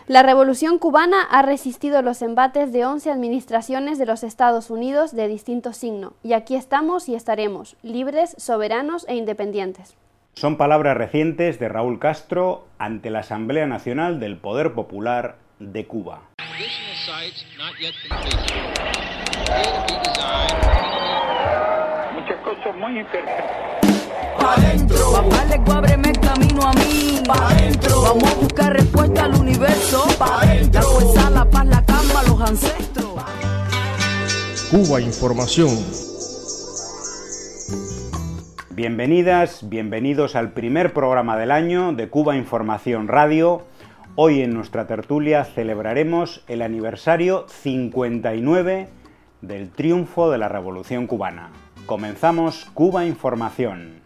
La Revolución Cubana ha resistido los embates de 11 administraciones de los Estados Unidos de distinto signo, y aquí estamos y estaremos, libres, soberanos e independientes. Son palabras recientes de Raúl Castro ante la Asamblea Nacional del Poder Popular de Cuba. Muchas cosas muy imperfectas. Pa' dentro, papá le ábreme el camino a mí. Pa' dentro, vamos a buscar respuesta al universo. Pa' dentro, la fuerza, la paz, la calma, los ancestros. Cuba Información. Bienvenidas, bienvenidos al primer programa del año de Cuba Información Radio. Hoy en nuestra tertulia celebraremos el aniversario 59 del triunfo de la Revolución Cubana. Comenzamos Cuba Información.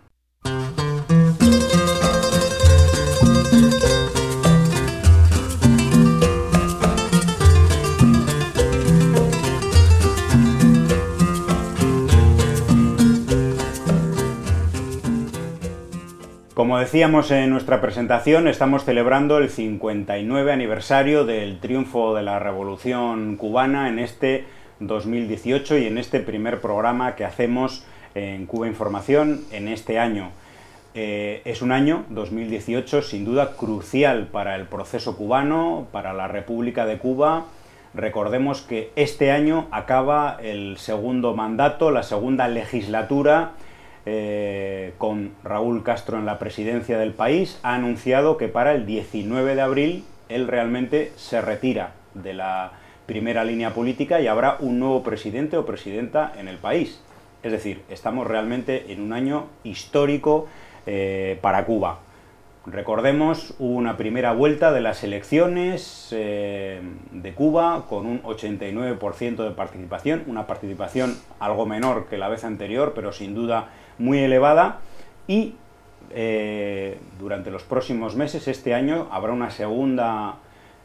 Como decíamos en nuestra presentación, estamos celebrando el 59 aniversario del triunfo de la Revolución Cubana en este 2018 y en este primer programa que hacemos en Cuba Información en este año. Es un año, 2018, sin duda crucial para el proceso cubano, para la República de Cuba. Recordemos que este año acaba el segundo mandato, la segunda legislatura, con Raúl Castro en la presidencia del país. Ha anunciado que para el 19 de abril él realmente se retira de la primera línea política y habrá un nuevo presidente o presidenta en el país. Es decir, estamos realmente en un año histórico para Cuba. Recordemos, hubo una primera vuelta de las elecciones de Cuba con un 89% de participación, una participación algo menor que la vez anterior, pero sin duda muy elevada, y durante los próximos meses, este año, habrá una segunda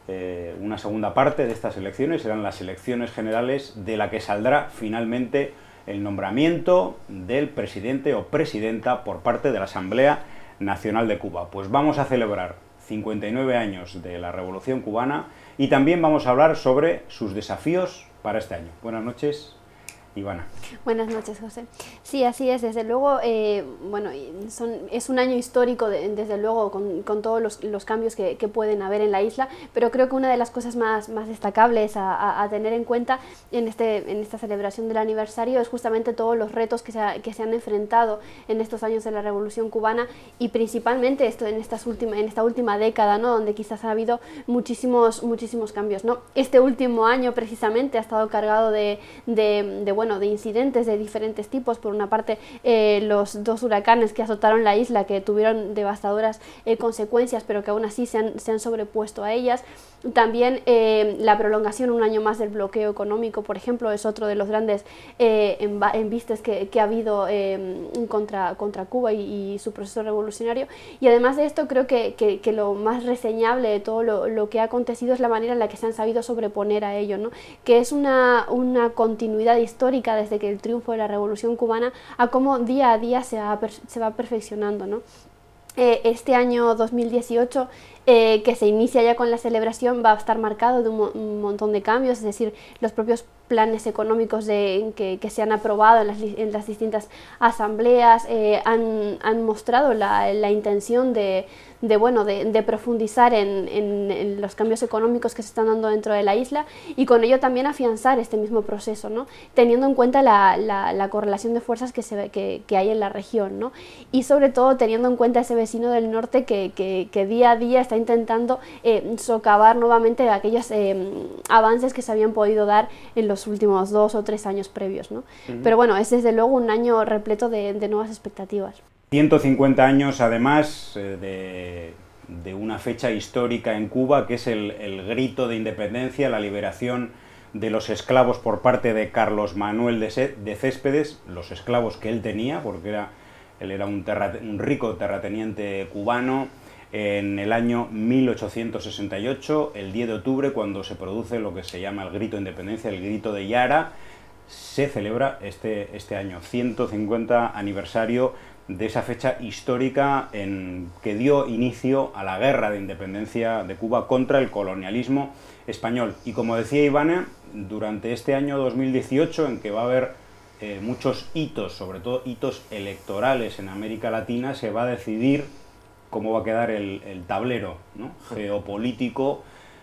parte de estas elecciones. Serán las elecciones generales de la que saldrá finalmente el nombramiento del presidente o presidenta por parte de la Asamblea Nacional de Cuba. Pues vamos a celebrar 59 años de la Revolución Cubana y también vamos a hablar sobre sus desafíos para este año. Buenas noches, Ivana. Buenas noches, José. Sí, así es, desde luego, es un año histórico, desde luego, con todos los cambios que pueden haber en la isla, pero creo que una de las cosas más destacables a tener en cuenta en esta celebración del aniversario es justamente todos los retos que se han enfrentado en estos años de la Revolución Cubana y principalmente en esta última década, ¿no? Donde quizás ha habido muchísimos cambios, ¿no? Este último año precisamente ha estado cargado de incidentes de diferentes tipos. Por una parte, los dos huracanes que azotaron la isla, que tuvieron devastadoras consecuencias, pero que aún así se han sobrepuesto a ellas. También la prolongación un año más del bloqueo económico, por ejemplo, es otro de los grandes embistes que ha habido contra Cuba y su proceso revolucionario. Y además de esto, creo que lo más reseñable de todo lo que ha acontecido es la manera en la que se han sabido sobreponer a ello, ¿no? Que es una continuidad histórica desde que el triunfo de la Revolución Cubana a cómo día a día se va perfeccionando, ¿no? Este año 2018, que se inicia ya con la celebración, va a estar marcado de un montón de cambios, es decir, los propios planes económicos que se han aprobado en las distintas asambleas han mostrado la intención de profundizar en los cambios económicos que se están dando dentro de la isla y con ello también afianzar este mismo proceso, ¿no? Teniendo en cuenta la correlación de fuerzas que hay en la región, ¿no? Y sobre todo teniendo en cuenta ese vecino del norte que día a día está intentando socavar nuevamente aquellos avances que se habían podido dar en los últimos 2 o 3 años previos, ¿no? Pero bueno, es desde luego un año repleto de nuevas expectativas. 150 años, además, de una fecha histórica en Cuba, que es el grito de independencia, la liberación de los esclavos por parte de Carlos Manuel de Céspedes, los esclavos que él tenía, porque él era un rico terrateniente cubano, en el año 1868, el 10 de octubre, cuando se produce lo que se llama el grito de independencia, el grito de Yara, se celebra este año, 150 aniversario de esa fecha histórica en que dio inicio a la guerra de independencia de Cuba contra el colonialismo español. Y como decía Ivana, durante este año 2018, en que va a haber muchos hitos, sobre todo hitos electorales en América Latina, se va a decidir cómo va a quedar el tablero, ¿no?, geopolítico,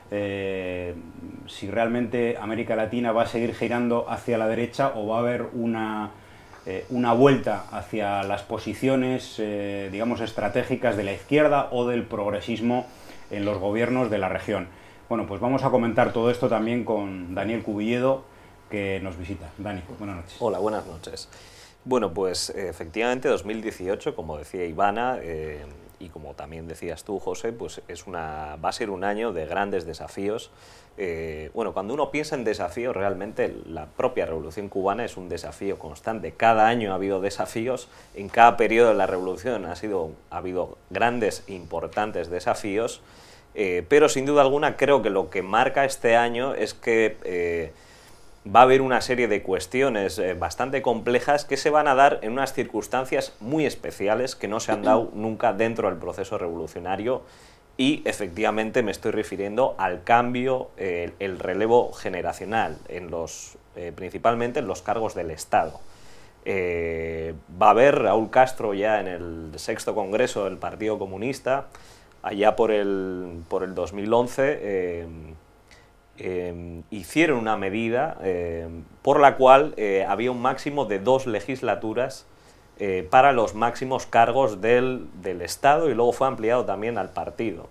si realmente América Latina va a seguir girando hacia la derecha o va a haber una vuelta hacia las posiciones, digamos, estratégicas de la izquierda o del progresismo en los gobiernos de la región. Bueno, pues vamos a comentar todo esto también con Daniel Cubilledo, que nos visita. Dani, buenas noches. Hola, buenas noches. Bueno, pues efectivamente 2018, como decía Ivana, y como también decías tú, José, pues va a ser un año de grandes desafíos. Bueno, cuando uno piensa en desafíos, realmente la propia Revolución Cubana es un desafío constante. Cada año ha habido desafíos, en cada periodo de la Revolución ha habido grandes e importantes desafíos, pero sin duda alguna creo que lo que marca este año es que va a haber una serie de cuestiones bastante complejas que se van a dar en unas circunstancias muy especiales que no se han dado nunca dentro del proceso revolucionario, y efectivamente me estoy refiriendo al cambio, el relevo generacional, principalmente en los cargos del Estado. Va a haber Raúl Castro ya en el 6º Congreso del Partido Comunista, allá por el 2011, hicieron una medida por la cual había un máximo de 2 legislaturas para los máximos cargos del Estado, y luego fue ampliado también al partido.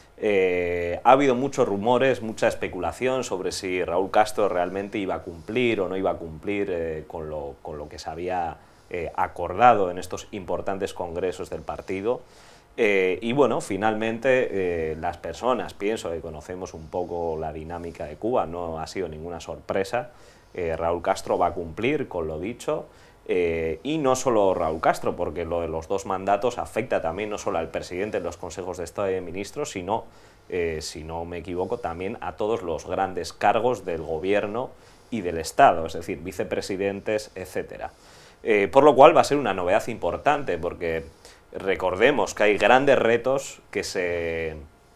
Ha habido muchos rumores, mucha especulación sobre si Raúl Castro realmente iba a cumplir o no iba a cumplir con lo que se había acordado en estos importantes congresos del partido. Y bueno, finalmente las personas, pienso que conocemos un poco la dinámica de Cuba, no ha sido ninguna sorpresa. Raúl Castro va a cumplir con lo dicho, y no solo Raúl Castro, porque lo de los 2 mandatos afecta también no solo al presidente de los consejos de Estado y de ministros, sino, si no me equivoco, también a todos los grandes cargos del gobierno y del Estado, es decir, vicepresidentes, etc. Por lo cual va a ser una novedad importante, porque recordemos que hay grandes retos que se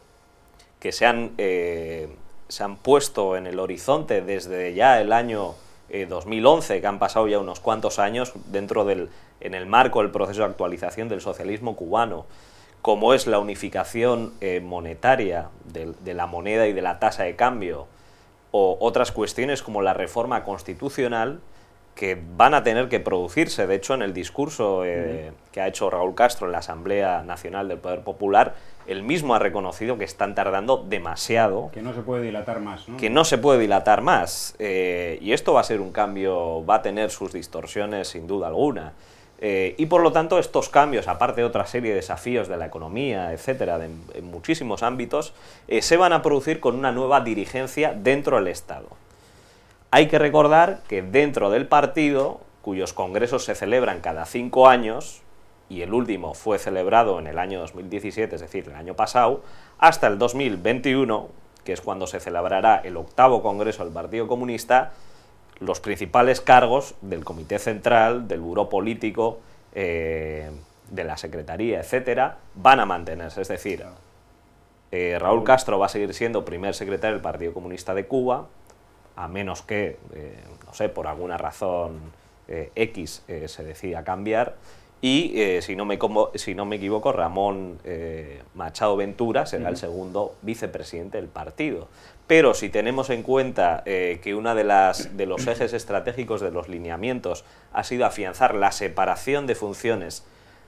han puesto en el horizonte desde ya el año 2011, que han pasado ya unos cuantos años en el marco del proceso de actualización del socialismo cubano, como es la unificación monetaria de la moneda y de la tasa de cambio, o otras cuestiones como la reforma constitucional, que van a tener que producirse. De hecho, en el discurso que ha hecho Raúl Castro en la Asamblea Nacional del Poder Popular, él mismo ha reconocido que están tardando demasiado. Que no se puede dilatar más, ¿no? Que no se puede dilatar más. Y esto va a ser un cambio, va a tener sus distorsiones sin duda alguna. Y por lo tanto estos cambios, aparte de otra serie de desafíos de la economía, etcétera, en muchísimos ámbitos, se van a producir con una nueva dirigencia dentro del Estado. Hay que recordar que dentro del partido, cuyos congresos se celebran cada 5 años, y el último fue celebrado en el año 2017, es decir, el año pasado, hasta el 2021, que es cuando se celebrará el 8º Congreso del Partido Comunista, los principales cargos del Comité Central, del Buró Político, de la Secretaría, etcétera, van a mantenerse. Es decir, Raúl Castro va a seguir siendo primer secretario del Partido Comunista de Cuba, a menos que, no sé, por alguna razón X se decida cambiar, y si no me equivoco, Ramón Machado Ventura será el segundo vicepresidente del partido. Pero si tenemos en cuenta que uno de los ejes estratégicos de los lineamientos ha sido afianzar la separación de funciones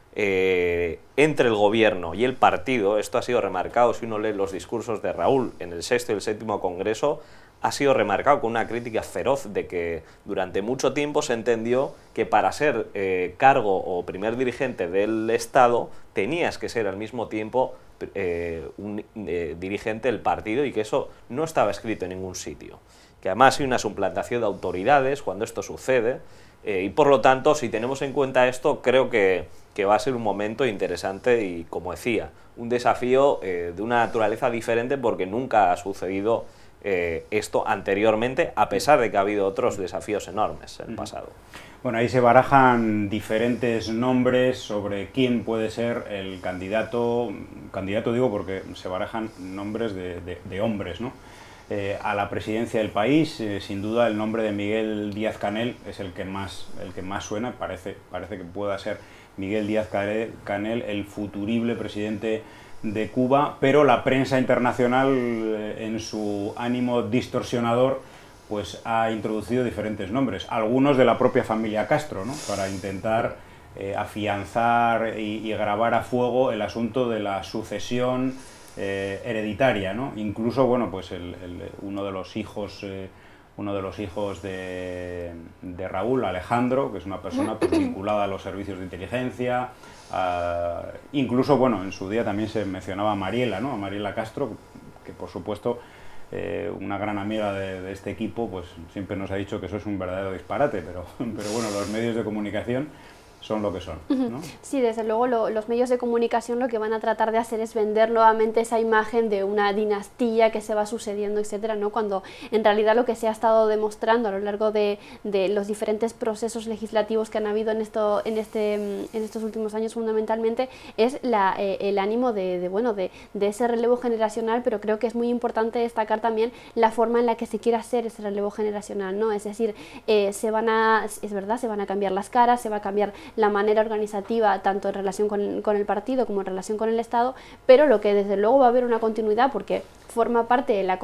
entre el gobierno y el partido, esto ha sido remarcado si uno lee los discursos de Raúl en el 6º y el 7º Congreso, ha sido remarcado con una crítica feroz de que durante mucho tiempo se entendió que para ser cargo o primer dirigente del Estado tenías que ser al mismo tiempo un dirigente del partido, y que eso no estaba escrito en ningún sitio. Que además hay una suplantación de autoridades cuando esto sucede, y por lo tanto, si tenemos en cuenta esto, creo que va a ser un momento interesante y, como decía, un desafío de una naturaleza diferente, porque nunca ha sucedido esto anteriormente, a pesar de que ha habido otros desafíos enormes en el pasado. Bueno, ahí se barajan diferentes nombres sobre quién puede ser el candidato digo porque se barajan nombres de hombres, ¿no? A la presidencia del país, sin duda el nombre de Miguel Díaz-Canel es el que más suena, parece que pueda ser Miguel Díaz-Canel el futurible presidente de Cuba, pero la prensa internacional, en su ánimo distorsionador, pues ha introducido diferentes nombres, algunos de la propia familia Castro, ¿no? Para intentar afianzar y grabar a fuego el asunto de la sucesión hereditaria, ¿no? Incluso, bueno, pues uno de los hijos de Raúl, Alejandro, que es una persona pues, vinculada a los servicios de inteligencia, incluso, bueno, en su día también se mencionaba a Mariela, ¿no? A Mariela Castro, que por supuesto una gran amiga de este equipo, pues siempre nos ha dicho que eso es un verdadero disparate, pero bueno, los medios de comunicación son lo que son, ¿no? Sí, desde luego los medios de comunicación lo que van a tratar de hacer es vender nuevamente esa imagen de una dinastía que se va sucediendo, etcétera, ¿no? Cuando en realidad lo que se ha estado demostrando a lo largo de los diferentes procesos legislativos que han habido en estos últimos años fundamentalmente es el ánimo de ese relevo generacional, pero creo que es muy importante destacar también la forma en la que se quiere hacer ese relevo generacional, ¿no? Es decir, se van a cambiar las caras, se va a cambiar la manera organizativa tanto en relación con el partido como en relación con el Estado, pero lo que desde luego va a haber una continuidad porque forma parte de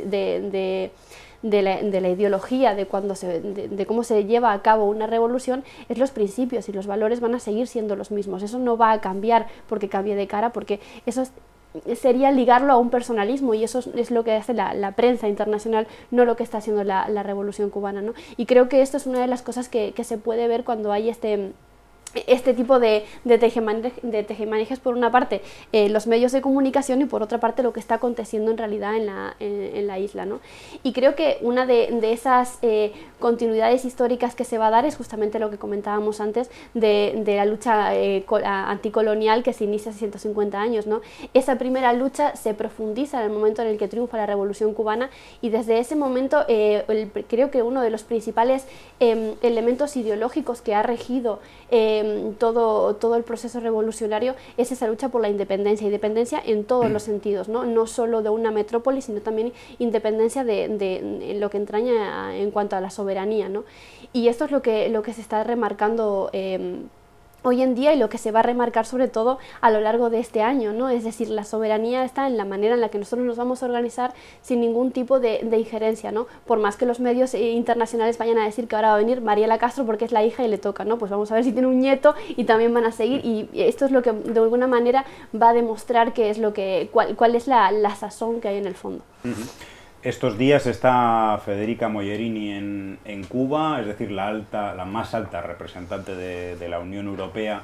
la ideología de cómo se lleva a cabo una revolución, es los principios y los valores van a seguir siendo los mismos. Eso no va a cambiar porque cambie de cara, porque eso sería ligarlo a un personalismo y eso es lo que hace la prensa internacional, no lo que está haciendo la revolución cubana, ¿no? Y creo que esto es una de las cosas que se puede ver cuando hay este tipo de tejemanejes, por una parte los medios de comunicación y por otra parte lo que está aconteciendo en realidad en la isla, ¿no? Y creo que una de esas continuidades históricas que se va a dar es justamente lo que comentábamos antes de la lucha anticolonial que se inicia hace 150 años, ¿no? Esa primera lucha se profundiza en el momento en el que triunfa la Revolución Cubana y desde ese momento creo que uno de los principales elementos ideológicos que ha regido todo el proceso revolucionario es esa lucha por la independencia en todos los sentidos, no solo de una metrópoli, sino también independencia de lo que entraña en cuanto a la soberanía, ¿no? Y esto es lo que se está remarcando hoy en día y lo que se va a remarcar sobre todo a lo largo de este año, ¿no? Es decir, la soberanía está en la manera en la que nosotros nos vamos a organizar sin ningún tipo de injerencia, ¿no? Por más que los medios internacionales vayan a decir que ahora va a venir Mariela Castro porque es la hija y le toca, ¿no? Pues vamos a ver si tiene un nieto y también van a seguir, y esto es lo que de alguna manera va a demostrar que es cuál es la sazón que hay en el fondo. Estos días está Federica Mogherini en Cuba, es decir, la más alta representante de la Unión Europea,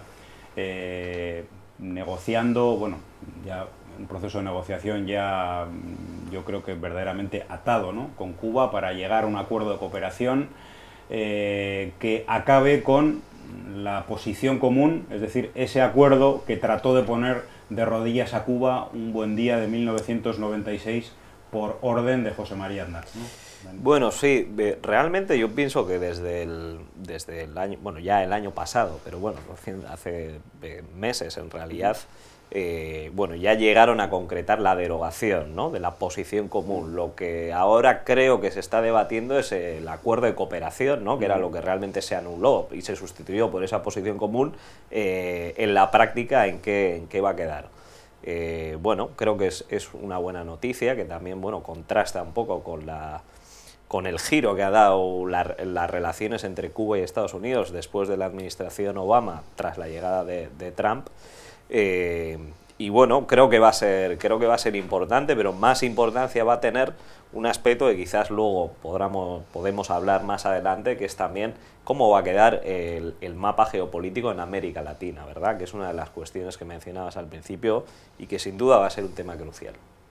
negociando, bueno, ya un proceso de negociación ya yo creo que verdaderamente atado, ¿no? Con Cuba para llegar a un acuerdo de cooperación que acabe con la posición común, es decir, ese acuerdo que trató de poner de rodillas a Cuba un buen día de 1996 por orden de José María Aznar, ¿no? Bueno, sí, realmente yo pienso que desde el año, bueno, ya el año pasado, pero bueno, hace meses en realidad, bueno, ya llegaron a concretar la derogación, ¿no?, de la posición común. Lo que ahora creo que se está debatiendo es el acuerdo de cooperación, ¿no?, que era lo que realmente se anuló y se sustituyó por esa posición común. En la práctica, ¿en qué va a quedar? Bueno, creo que es una buena noticia que también, bueno, contrasta un poco con el giro que ha dado las relaciones entre Cuba y Estados Unidos después de la administración Obama tras la llegada de Trump. Y bueno, creo que va a ser importante, pero más importancia va a tener un aspecto que quizás luego podemos hablar más adelante, que es también cómo va a quedar el mapa geopolítico en América Latina, ¿verdad? Que es una de las cuestiones que mencionabas al principio y que sin duda va a ser un tema crucial.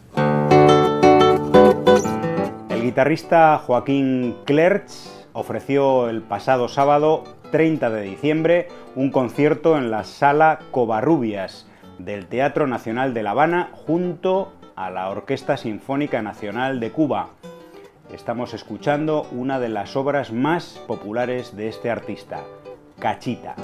El guitarrista Joaquín Clerch ofreció el pasado sábado 30 de diciembre un concierto en la Sala Covarrubias del Teatro Nacional de La Habana junto a la Orquesta Sinfónica Nacional de Cuba. Estamos escuchando una de las obras más populares de este artista, Cachita.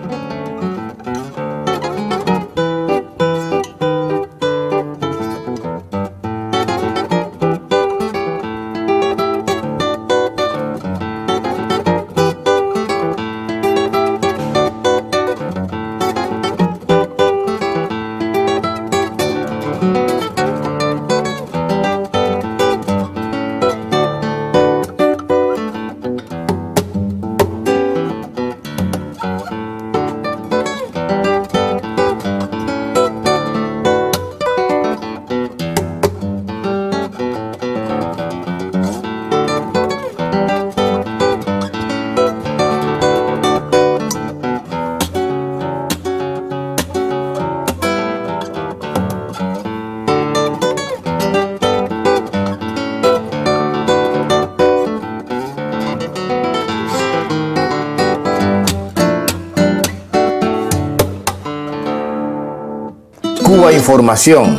Cuba Información.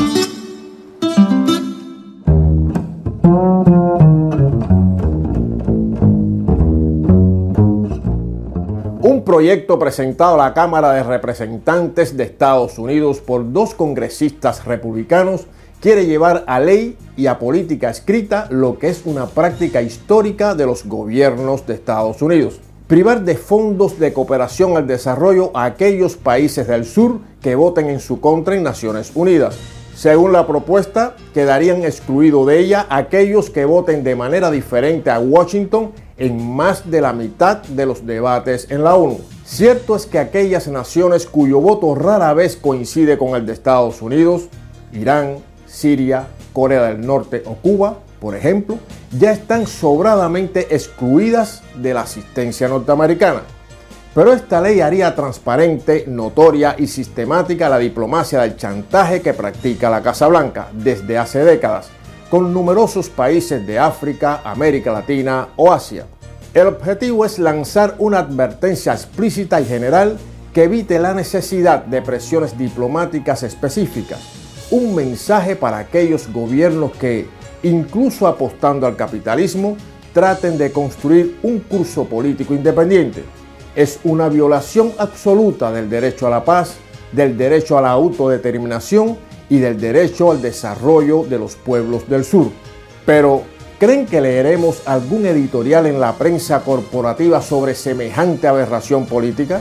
Un proyecto presentado a la Cámara de Representantes de Estados Unidos por 2 congresistas republicanos quiere llevar a ley y a política escrita lo que es una práctica histórica de los gobiernos de Estados Unidos: privar de fondos de cooperación al desarrollo a aquellos países del sur que voten en su contra en Naciones Unidas. Según la propuesta, quedarían excluidos de ella aquellos que voten de manera diferente a Washington en más de la mitad de los debates en la ONU. Cierto es que aquellas naciones cuyo voto rara vez coincide con el de Estados Unidos, Irán, Siria, Corea del Norte o Cuba, por ejemplo, ya están sobradamente excluidas de la asistencia norteamericana. Pero esta ley haría transparente, notoria y sistemática la diplomacia del chantaje que practica la Casa Blanca desde hace décadas, con numerosos países de África, América Latina o Asia. El objetivo es lanzar una advertencia explícita y general que evite la necesidad de presiones diplomáticas específicas, un mensaje para aquellos gobiernos que, incluso apostando al capitalismo, traten de construir un curso político independiente. Es una violación absoluta del derecho a la paz, del derecho a la autodeterminación y del derecho al desarrollo de los pueblos del sur. Pero, ¿creen que leeremos algún editorial en la prensa corporativa sobre semejante aberración política?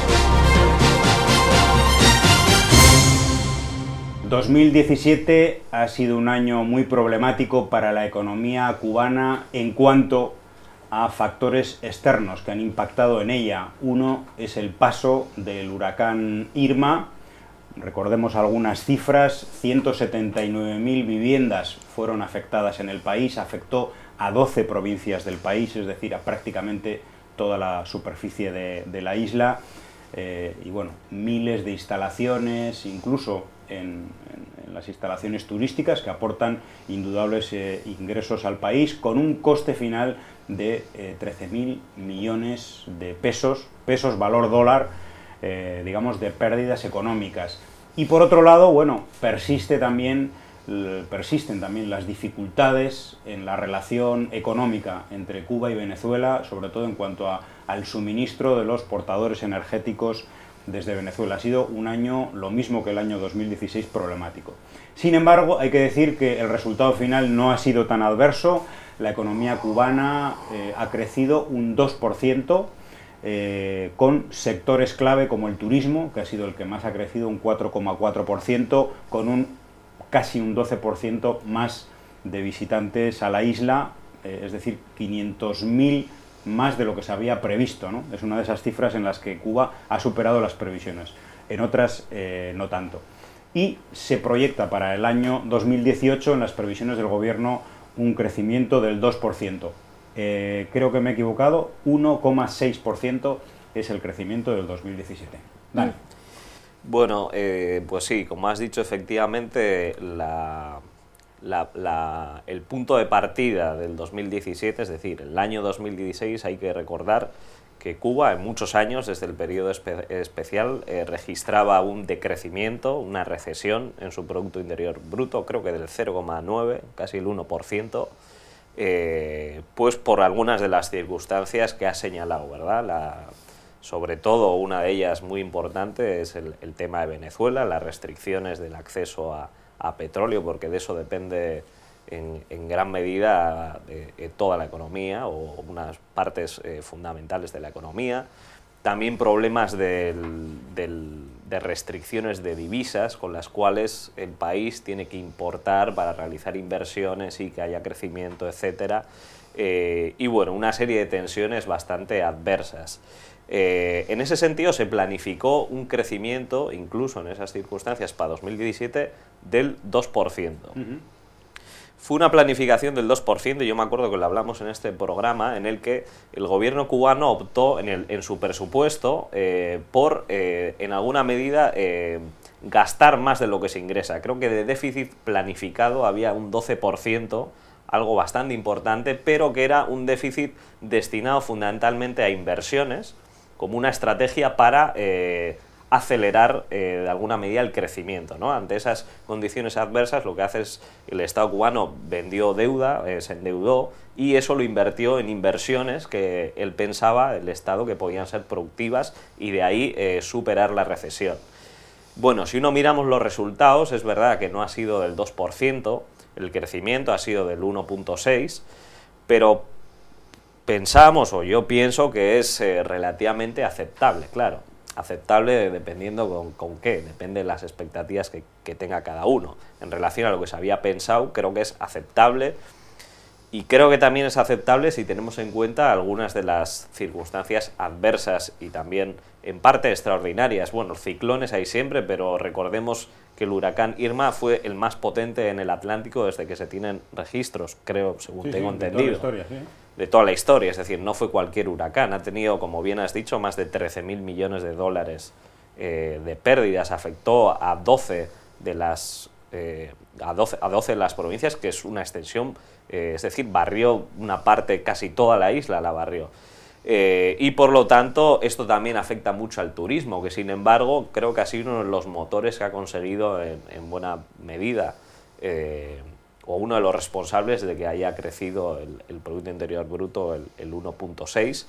2017 ha sido un año muy problemático para la economía cubana en cuanto a factores externos que han impactado en ella. Uno es el paso del huracán Irma. Recordemos algunas cifras: 179.000 viviendas fueron afectadas en el país, afectó a 12 provincias del país, es decir, a prácticamente toda la superficie de la isla, y bueno, miles de instalaciones, incluso en las instalaciones turísticas, que aportan indudables ingresos al país, con un coste final de 13.000 millones de pesos valor dólar, digamos, de pérdidas económicas. Y por otro lado, bueno, persisten también las dificultades en la relación económica entre Cuba y Venezuela, sobre todo en cuanto al suministro de los portadores energéticos desde Venezuela. Ha sido un año, lo mismo que el año 2016, problemático. Sin embargo, hay que decir que el resultado final no ha sido tan adverso. La economía cubana ha crecido un 2%, con sectores clave como el turismo, que ha sido el que más ha crecido, un 4,4%, con casi un 12% más de visitantes a la isla, es decir, 500.000 más de lo que se había previsto, ¿no? Es una de esas cifras en las que Cuba ha superado las previsiones, en otras no tanto. Y se proyecta para el año 2018, en las previsiones del gobierno, un crecimiento del 2%. Creo que me he equivocado, 1,6% es el crecimiento del 2017. Dani. Bueno, pues sí, como has dicho, efectivamente, el punto de partida del 2017, es decir, el año 2016, hay que recordar que Cuba en muchos años, desde el periodo especial, registraba un decrecimiento, una recesión en su Producto Interior Bruto, creo que del 0,9, casi el 1%, pues por algunas de las circunstancias que has señalado, ¿verdad? Sobre todo una de ellas muy importante es el tema de Venezuela, las restricciones del acceso a petróleo, porque de eso depende en gran medida toda la economía o unas partes fundamentales de la economía. También problemas de restricciones de divisas con las cuales el país tiene que importar para realizar inversiones y que haya crecimiento, etcétera. Y bueno, una serie de tensiones bastante adversas. En ese sentido se planificó un crecimiento, incluso en esas circunstancias, para 2017 del 2%. Fue una planificación del 2%, y yo me acuerdo que lo hablamos en este programa, en el que el gobierno cubano optó en su presupuesto por, en alguna medida, gastar más de lo que se ingresa. Creo que de déficit planificado había un 12%, algo bastante importante, pero que era un déficit destinado fundamentalmente a inversiones, como una estrategia para acelerar de alguna medida el crecimiento, ¿no? Ante esas condiciones adversas, lo que hace es el Estado cubano vendió deuda, se endeudó, y eso lo invirtió en inversiones que él pensaba, el Estado, que podían ser productivas y de ahí superar la recesión. Bueno, si uno miramos los resultados, es verdad que no ha sido del 2%, el crecimiento ha sido del 1,6%, pero pensamos, o yo pienso, que es relativamente aceptable, claro. Aceptable dependiendo con qué, depende de las expectativas que tenga cada uno. En relación a lo que se había pensado, creo que es aceptable, y creo que también es aceptable si tenemos en cuenta algunas de las circunstancias adversas y también en parte extraordinarias. Bueno, ciclones hay siempre, pero recordemos que el huracán Irma fue el más potente en el Atlántico desde que se tienen registros, creo, según tengo entendido. De toda la historia, es decir, no fue cualquier huracán, ha tenido, como bien has dicho, más de 13.000 millones de dólares de pérdidas, afectó a 12 de las provincias, que es una extensión, es decir, barrió una parte, casi toda la isla la barrió. Y por lo tanto, esto también afecta mucho al turismo, que sin embargo, creo que ha sido uno de los motores que ha conseguido en buena medida, o uno de los responsables de que haya crecido el Producto Interior Bruto el 1,6%.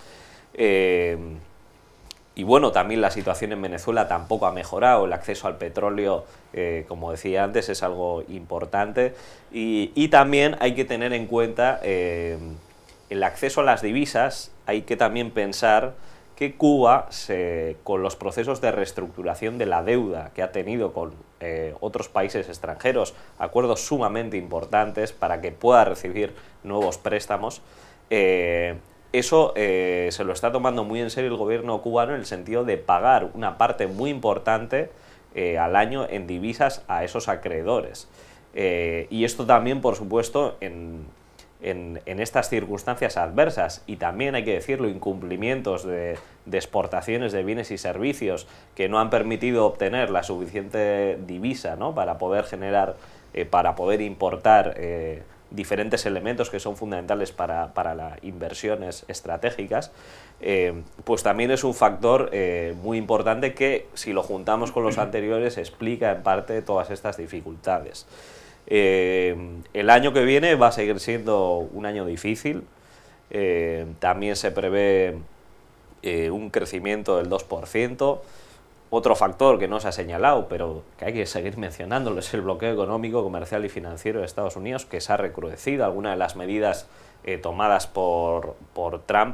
Y bueno, también la situación en Venezuela tampoco ha mejorado, el acceso al petróleo, como decía antes, es algo importante, y también hay que tener en cuenta el acceso a las divisas. Hay que también pensar que Cuba, con los procesos de reestructuración de la deuda que ha tenido con otros países extranjeros, acuerdos sumamente importantes para que pueda recibir nuevos préstamos, eso se lo está tomando muy en serio el gobierno cubano, en el sentido de pagar una parte muy importante al año en divisas a esos acreedores. Y esto también, por supuesto, en estas circunstancias adversas, y también hay que decirlo, incumplimientos de exportaciones de bienes y servicios que no han permitido obtener la suficiente divisa, ¿no?, para poder generar, para poder importar diferentes elementos que son fundamentales para las inversiones estratégicas, pues también es un factor muy importante que, si lo juntamos con los anteriores, explica en parte todas estas dificultades. El año que viene va a seguir siendo un año difícil, también se prevé un crecimiento del 2%. Otro factor que no se ha señalado, pero que hay que seguir mencionándolo, es el bloqueo económico, comercial y financiero de Estados Unidos, que se ha recrudecido. Algunas de las medidas tomadas por Trump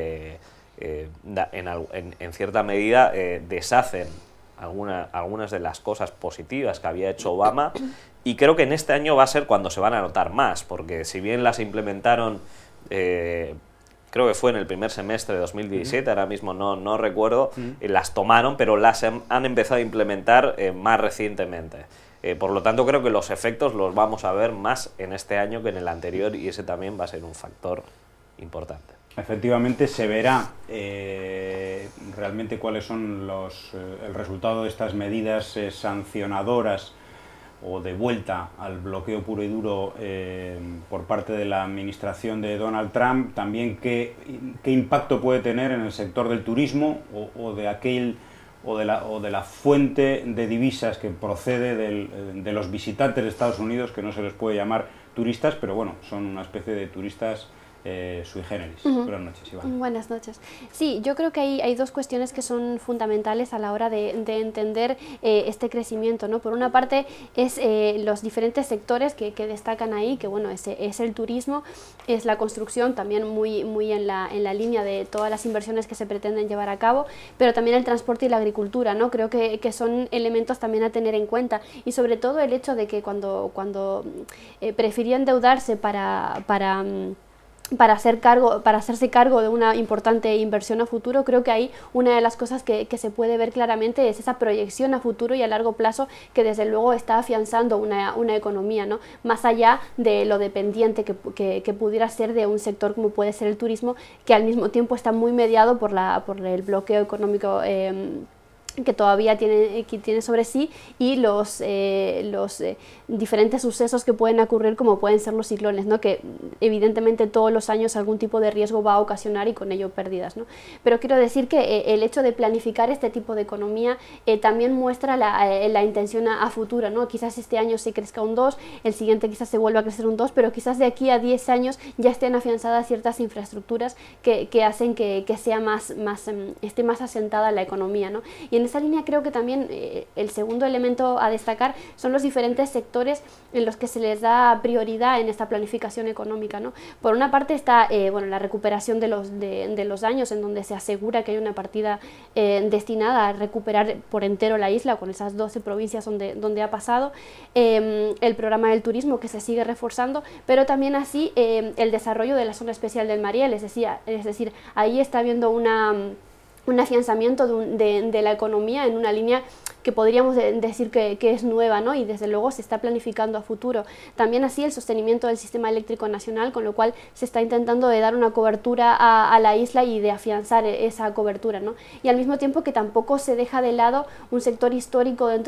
en cierta medida deshacen algunas de las cosas positivas que había hecho Obama, y creo que en este año va a ser cuando se van a notar más, porque si bien las implementaron, creo que fue en el primer semestre de 2017, ahora mismo no recuerdo, las tomaron, pero las han empezado a implementar más recientemente. Por lo tanto, creo que los efectos los vamos a ver más en este año que en el anterior, y ese también va a ser un factor importante. Efectivamente, se verá realmente cuáles son el resultado de estas medidas sancionadoras o de vuelta al bloqueo puro y duro por parte de la administración de Donald Trump. También qué impacto puede tener en el sector del turismo o de aquel o de la fuente de divisas que procede de los visitantes de Estados Unidos, que no se les puede llamar turistas, pero bueno, son una especie de turistas sui generis. Buenas noches, Iván. Buenas noches. Sí, yo creo que hay dos cuestiones que son fundamentales a la hora de entender este crecimiento, ¿no? Por una parte es los diferentes sectores que destacan ahí, que bueno, es el turismo, es la construcción, también muy en la línea de todas las inversiones que se pretenden llevar a cabo, pero también el transporte y la agricultura, ¿no? Creo que son elementos también a tener en cuenta, y sobre todo el hecho de que cuando prefirió endeudarse para hacerse cargo de una importante inversión a futuro, creo que ahí una de las cosas que se puede ver claramente es esa proyección a futuro y a largo plazo que desde luego está afianzando una economía, ¿no? Más allá de lo dependiente que pudiera ser de un sector como puede ser el turismo, que al mismo tiempo está muy mediado por el bloqueo económico que todavía tiene sobre sí, y los diferentes sucesos que pueden ocurrir, como pueden ser los ciclones, ¿no? Que evidentemente todos los años algún tipo de riesgo va a ocasionar y con ello pérdidas, ¿no? Pero quiero decir que el hecho de planificar este tipo de economía también muestra la intención a futuro, ¿no? Quizás este año se crezca un 2, el siguiente quizás se vuelva a crecer un 2, pero quizás de aquí a 10 años ya estén afianzadas ciertas infraestructuras que hacen que sea esté más asentada la economía, ¿no? Y en esa línea creo que también el segundo elemento a destacar son los diferentes sectores en los que se les da prioridad en esta planificación económica, ¿no? Por una parte está la recuperación de los daños, en donde se asegura que hay una partida destinada a recuperar por entero la isla, con esas 12 provincias donde ha pasado, el programa del turismo que se sigue reforzando, pero también así el desarrollo de la zona especial del Mariel, es decir, ahí está habiendo un afianzamiento de la economía en una línea que podríamos decir que es nueva, ¿no? Y desde luego se está planificando a futuro. También así el sostenimiento del sistema eléctrico nacional, con lo cual se está intentando de dar una cobertura a la isla y de afianzar esa cobertura, ¿no? Y al mismo tiempo que tampoco se deja de lado un sector histórico dentro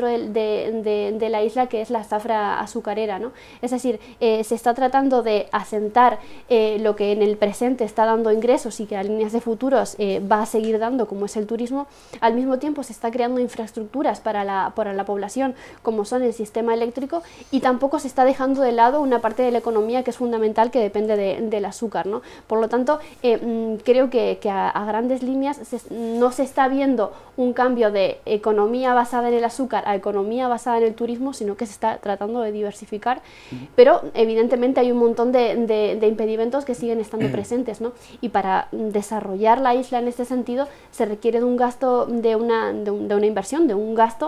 de la isla, que es la zafra azucarera, ¿no? Es decir, se está tratando de asentar lo que en el presente está dando ingresos y que a líneas de futuros va a seguir dando, como es el turismo. Al mismo tiempo se está creando infraestructuras para la población, como son el sistema eléctrico, y tampoco se está dejando de lado una parte de la economía que es fundamental, que depende del azúcar, ¿no? Por lo tanto, creo que a grandes líneas no se está viendo un cambio de economía basada en el azúcar a economía basada en el turismo, sino que se está tratando de diversificar, pero evidentemente hay un montón de impedimentos que siguen estando presentes, ¿no? Y para desarrollar la isla en este sentido se requiere de un gasto, de una inversión, de un gasto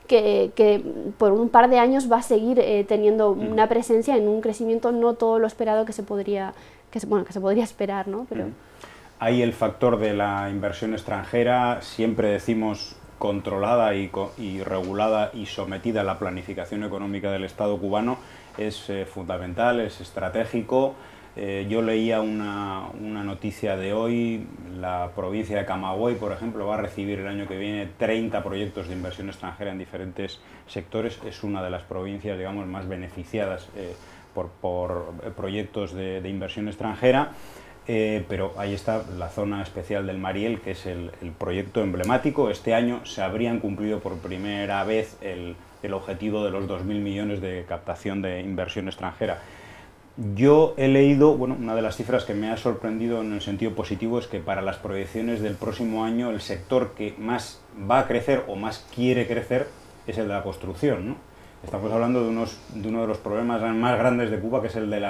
que por un par de años va a seguir teniendo una presencia en un crecimiento no todo lo esperado que se podría esperar, ¿no? Pero hay el factor de la inversión extranjera, siempre decimos controlada y regulada y sometida a la planificación económica del Estado cubano, es fundamental, es estratégico. Yo leía una noticia de hoy, la provincia de Camagüey, por ejemplo, va a recibir el año que viene 30 proyectos de inversión extranjera en diferentes sectores. Es una de las provincias, digamos, más beneficiadas por proyectos de inversión extranjera, pero ahí está la zona especial del Mariel, que es el proyecto emblemático. Este año se habrían cumplido por primera vez el objetivo de los 2.000 millones de captación de inversión extranjera. Yo he leído, bueno, una de las cifras que me ha sorprendido en el sentido positivo es que para las proyecciones del próximo año el sector que más va a crecer o más quiere crecer es el de la construcción, ¿no? Estamos hablando de uno de los problemas más grandes de Cuba, que es el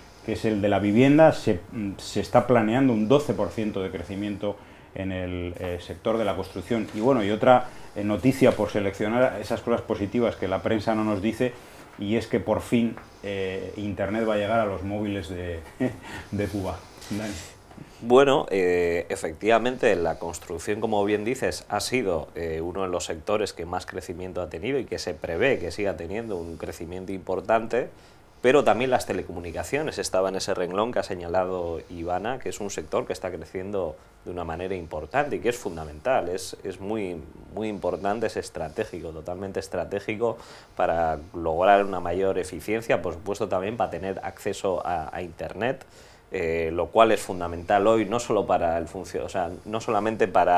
de la vivienda. Se está planeando un 12% de crecimiento en el sector de la construcción. Y bueno, y otra noticia por seleccionar esas cosas positivas que la prensa no nos dice, y es que por fin Internet va a llegar a los móviles de Cuba. Dani. Bueno, efectivamente la construcción, como bien dices, ha sido uno de los sectores que más crecimiento ha tenido y que se prevé que siga teniendo un crecimiento importante, pero también las telecomunicaciones estaba en ese renglón que ha señalado Ivana, que es un sector que está creciendo de una manera importante y que es fundamental, es muy importante, es estratégico, totalmente estratégico para lograr una mayor eficiencia, por supuesto también para tener acceso a Internet, lo cual es fundamental hoy, no solo para no solamente para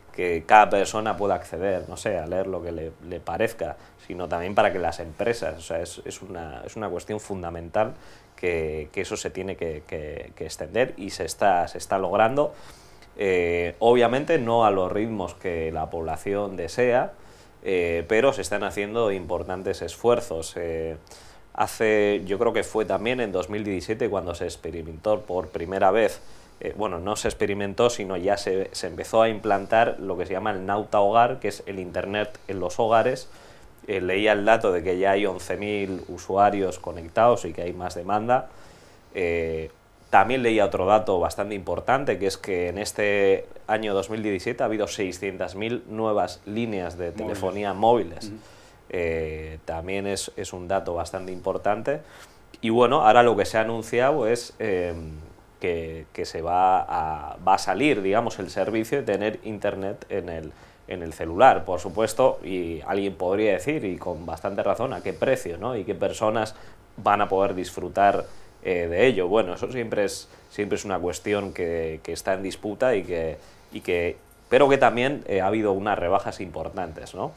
que cada persona pueda acceder, no sé, a leer lo que le parezca, sino también para que las empresas, o sea, es una cuestión fundamental que eso se tiene que extender y se está logrando, obviamente no a los ritmos que la población desea, pero se están haciendo importantes esfuerzos. Yo creo que fue también en 2017 cuando se experimentó por primera vez, no se experimentó, sino ya se empezó a implantar lo que se llama el Nauta Hogar, que es el Internet en los hogares. Leía el dato de que ya hay 11.000 usuarios conectados y que hay más demanda. También leía otro dato bastante importante, que es que en este año 2017 ha habido 600.000 nuevas líneas de telefonía móviles. También es un dato bastante importante. Y bueno, ahora lo que se ha anunciado es que se va a salir, digamos, el servicio de tener internet en el celular, por supuesto, y alguien podría decir, y con bastante razón, a qué precio, ¿no? Y qué personas van a poder disfrutar de ello. Bueno, eso siempre es una cuestión que está en disputa pero que también ha habido unas rebajas importantes, ¿no?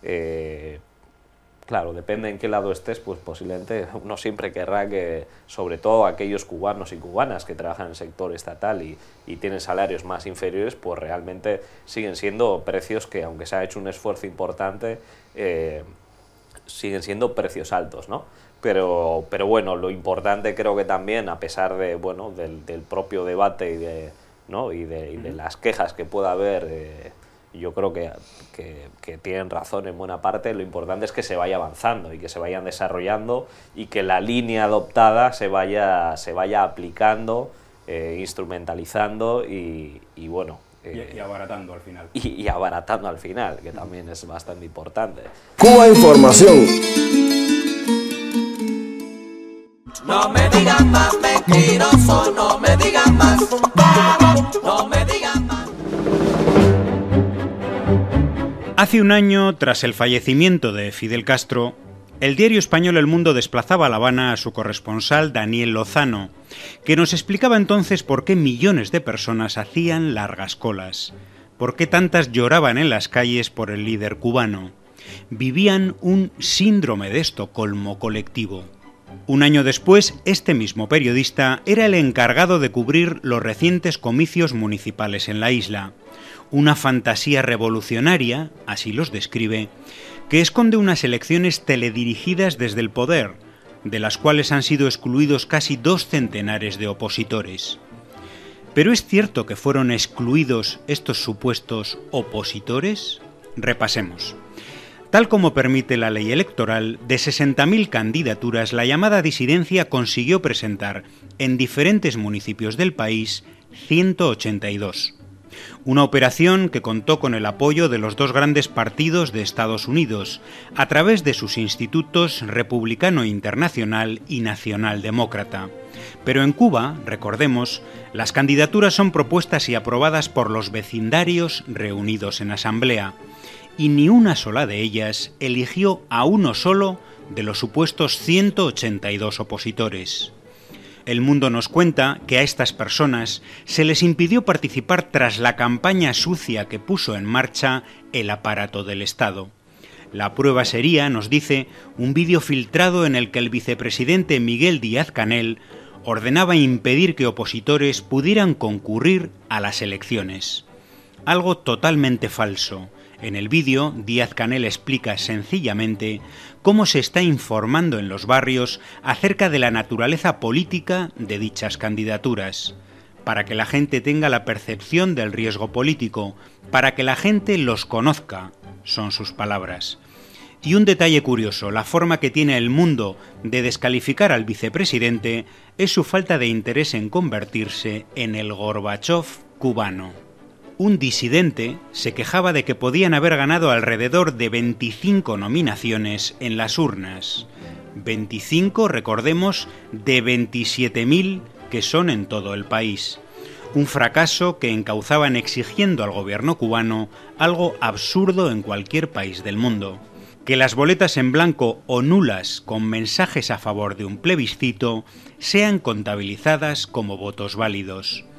Claro, depende en qué lado estés, pues posiblemente uno siempre querrá que, sobre todo aquellos cubanos y cubanas que trabajan en el sector estatal y tienen salarios más inferiores, pues realmente siguen siendo precios que, aunque se ha hecho un esfuerzo importante, siguen siendo precios altos, ¿no? Pero bueno, lo importante creo que también, a pesar de, bueno, del propio debate y de las quejas que pueda haber, yo creo que tienen razón en buena parte, lo importante es que se vaya avanzando y que se vayan desarrollando y que la línea adoptada se vaya aplicando, instrumentalizando y bueno... y abaratando al final. Y abaratando al final, que también es bastante importante. Cuba Información. No me digan más mentiroso, no me digan más, no me digan más. Hace un año, tras el fallecimiento de Fidel Castro, el diario español El Mundo desplazaba a La Habana a su corresponsal Daniel Lozano, que nos explicaba entonces por qué millones de personas hacían largas colas, por qué tantas lloraban en las calles por el líder cubano. Vivían un síndrome de Estocolmo colectivo. Un año después, este mismo periodista era el encargado de cubrir los recientes comicios municipales en la isla. Una fantasía revolucionaria, así los describe, que esconde unas elecciones teledirigidas desde el poder, de las cuales han sido excluidos casi 2 centenares de opositores. ¿Pero es cierto que fueron excluidos estos supuestos opositores? Repasemos. Tal como permite la ley electoral, de 60.000 candidaturas, la llamada disidencia consiguió presentar en diferentes municipios del país 182. Una operación que contó con el apoyo de los 2 grandes partidos de Estados Unidos, a través de sus institutos Republicano Internacional y Nacional Demócrata. Pero en Cuba, recordemos, las candidaturas son propuestas y aprobadas por los vecindarios reunidos en asamblea, y ni una sola de ellas eligió a uno solo de los supuestos 182 opositores. El Mundo nos cuenta que a estas personas se les impidió participar tras la campaña sucia que puso en marcha el aparato del Estado. La prueba sería, nos dice, un vídeo filtrado en el que el vicepresidente Miguel Díaz-Canel ordenaba impedir que opositores pudieran concurrir a las elecciones. Algo totalmente falso. En el vídeo, Díaz-Canel explica sencillamente cómo se está informando en los barrios acerca de la naturaleza política de dichas candidaturas, para que la gente tenga la percepción del riesgo político, para que la gente los conozca, son sus palabras. Y un detalle curioso, la forma que tiene El Mundo de descalificar al vicepresidente es su falta de interés en convertirse en el Gorbachov cubano. Un disidente se quejaba de que podían haber ganado alrededor de 25 nominaciones en las urnas. 25, recordemos, de 27.000 que son en todo el país. Un fracaso que encauzaba en exigiendo al gobierno cubano algo absurdo en cualquier país del mundo: que las boletas en blanco o nulas con mensajes a favor de un plebiscito sean contabilizadas como votos válidos.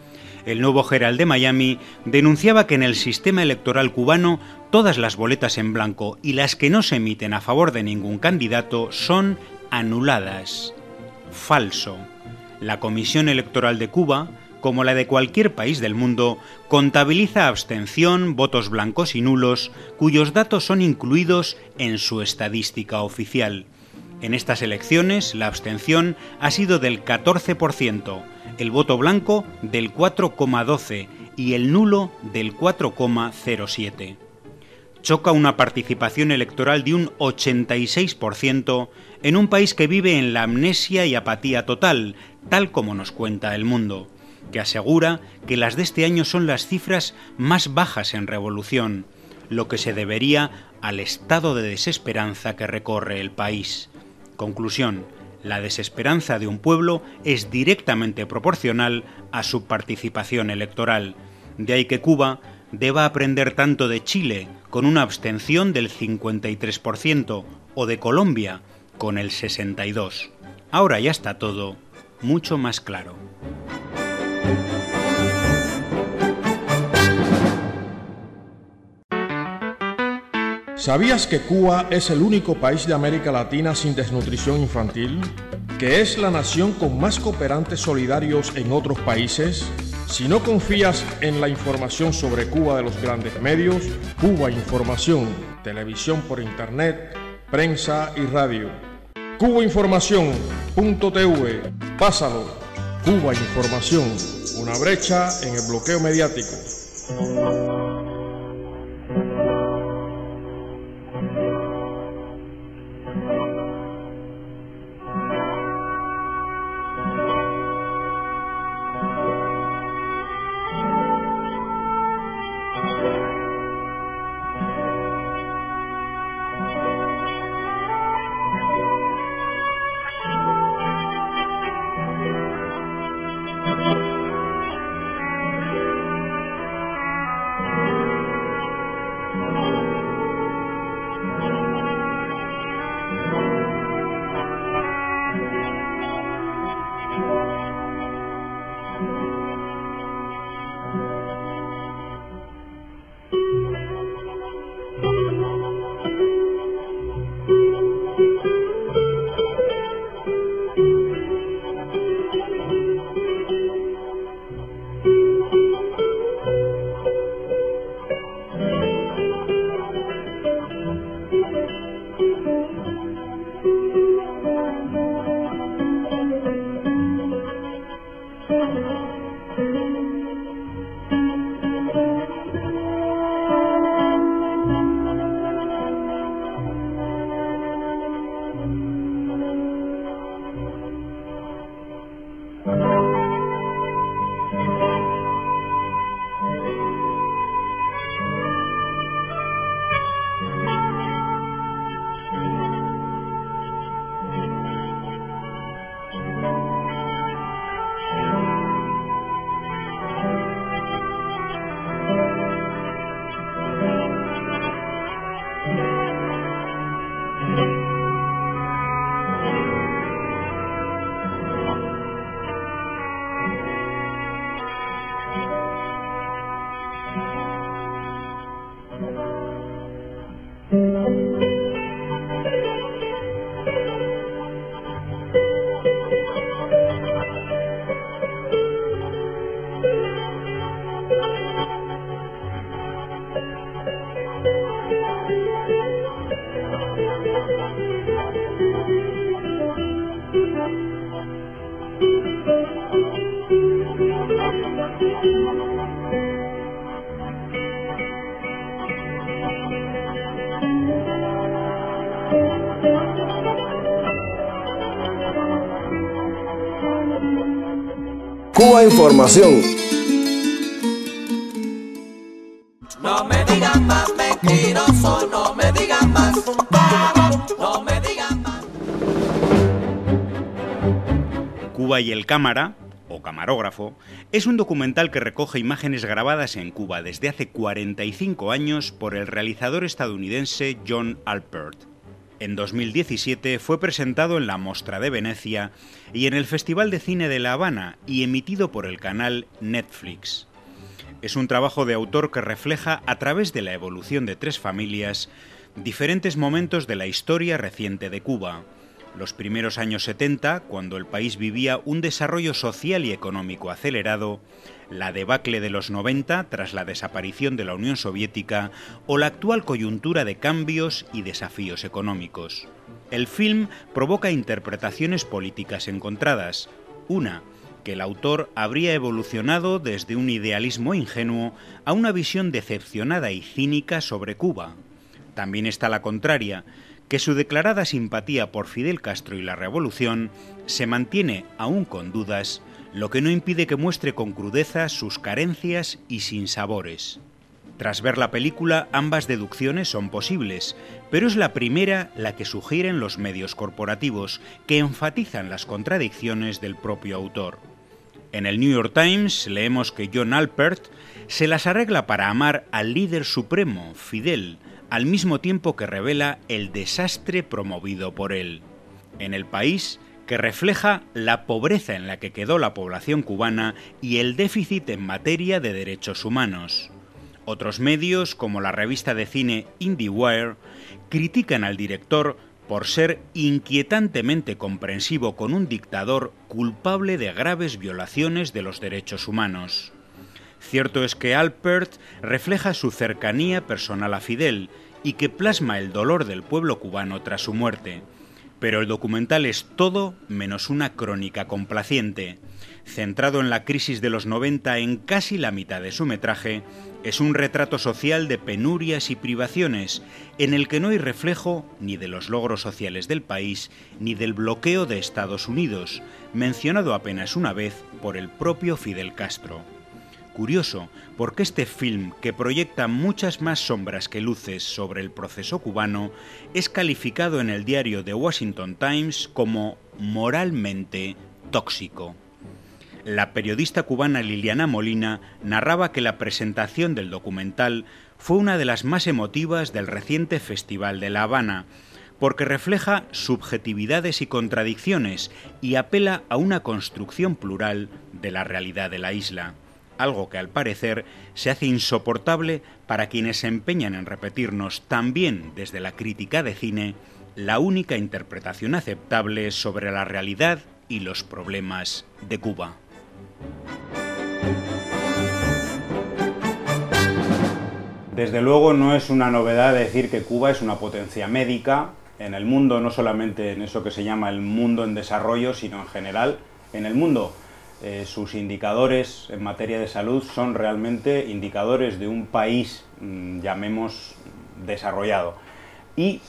El nuevo Herald de Miami denunciaba que en el sistema electoral cubano todas las boletas en blanco y las que no se emiten a favor de ningún candidato son anuladas. Falso. La Comisión Electoral de Cuba, como la de cualquier país del mundo, contabiliza abstención, votos blancos y nulos, cuyos datos son incluidos en su estadística oficial. En estas elecciones, la abstención ha sido del 14%, el voto blanco del 4,12% y el nulo del 4,07%. Choca una participación electoral de un 86% en un país que vive en la amnesia y apatía total, tal como nos cuenta El Mundo, que asegura que las de este año son las cifras más bajas en revolución, lo que se debería al estado de desesperanza que recorre el país. Conclusión: la desesperanza de un pueblo es directamente proporcional a su participación electoral. De ahí que Cuba deba aprender tanto de Chile, con una abstención del 53%, o de Colombia, con el 62%. Ahora ya está todo mucho más claro. ¿Sabías que Cuba es el único país de América Latina sin desnutrición infantil? ¿Que es la nación con más cooperantes solidarios en otros países? Si no confías en la información sobre Cuba de los grandes medios, Cuba Información, televisión por internet, prensa y radio. cubainformación.tv, pásalo. Cuba Información, una brecha en el bloqueo mediático. Cuba Información. No me digan más mentiroso, no me digan más, no me digan más. Cuba y el cámara, o camarógrafo, es un documental que recoge imágenes grabadas en Cuba desde hace 45 años por el realizador estadounidense John Alpert. En 2017 fue presentado en la Mostra de Venecia y en el Festival de Cine de La Habana y emitido por el canal Netflix. Es un trabajo de autor que refleja, a través de la evolución de tres familias, diferentes momentos de la historia reciente de Cuba. Los primeros años 70, cuando el país vivía un desarrollo social y económico acelerado, la debacle de los 90 tras la desaparición de la Unión Soviética o la actual coyuntura de cambios y desafíos económicos. El film provoca interpretaciones políticas encontradas. Una, que el autor habría evolucionado desde un idealismo ingenuo a una visión decepcionada y cínica sobre Cuba. También está la contraria, que su declarada simpatía por Fidel Castro y la revolución se mantiene aún con dudas, lo que no impide que muestre con crudeza sus carencias y sinsabores. Tras ver la película, ambas deducciones son posibles, pero es la primera la que sugieren los medios corporativos, que enfatizan las contradicciones del propio autor. En el New York Times leemos que John Alpert se las arregla para amar al líder supremo, Fidel, al mismo tiempo que revela el desastre promovido por él. En El País, que refleja la pobreza en la que quedó la población cubana y el déficit en materia de derechos humanos. Otros medios, como la revista de cine IndieWire, critican al director por ser inquietantemente comprensivo con un dictador culpable de graves violaciones de los derechos humanos. Cierto es que Alpert refleja su cercanía personal a Fidel y que plasma el dolor del pueblo cubano tras su muerte. Pero el documental es todo menos una crónica complaciente. Centrado en la crisis de los 90 en casi la mitad de su metraje, es un retrato social de penurias y privaciones, en el que no hay reflejo ni de los logros sociales del país, ni del bloqueo de Estados Unidos, mencionado apenas una vez por el propio Fidel Castro. Curioso, porque este film, que proyecta muchas más sombras que luces sobre el proceso cubano, es calificado en el diario The Washington Times como moralmente tóxico. La periodista cubana Liliana Molina narraba que la presentación del documental fue una de las más emotivas del reciente Festival de La Habana, porque refleja subjetividades y contradicciones y apela a una construcción plural de la realidad de la isla. Algo que al parecer se hace insoportable para quienes se empeñan en repetirnos también desde la crítica de cine la única interpretación aceptable sobre la realidad y los problemas de Cuba. Desde luego no es una novedad decir que Cuba es una potencia médica en el mundo, no solamente en eso que se llama el mundo en desarrollo, sino en general en el mundo. Sus indicadores en materia de salud son realmente indicadores de un país, llamemos, desarrollado. Y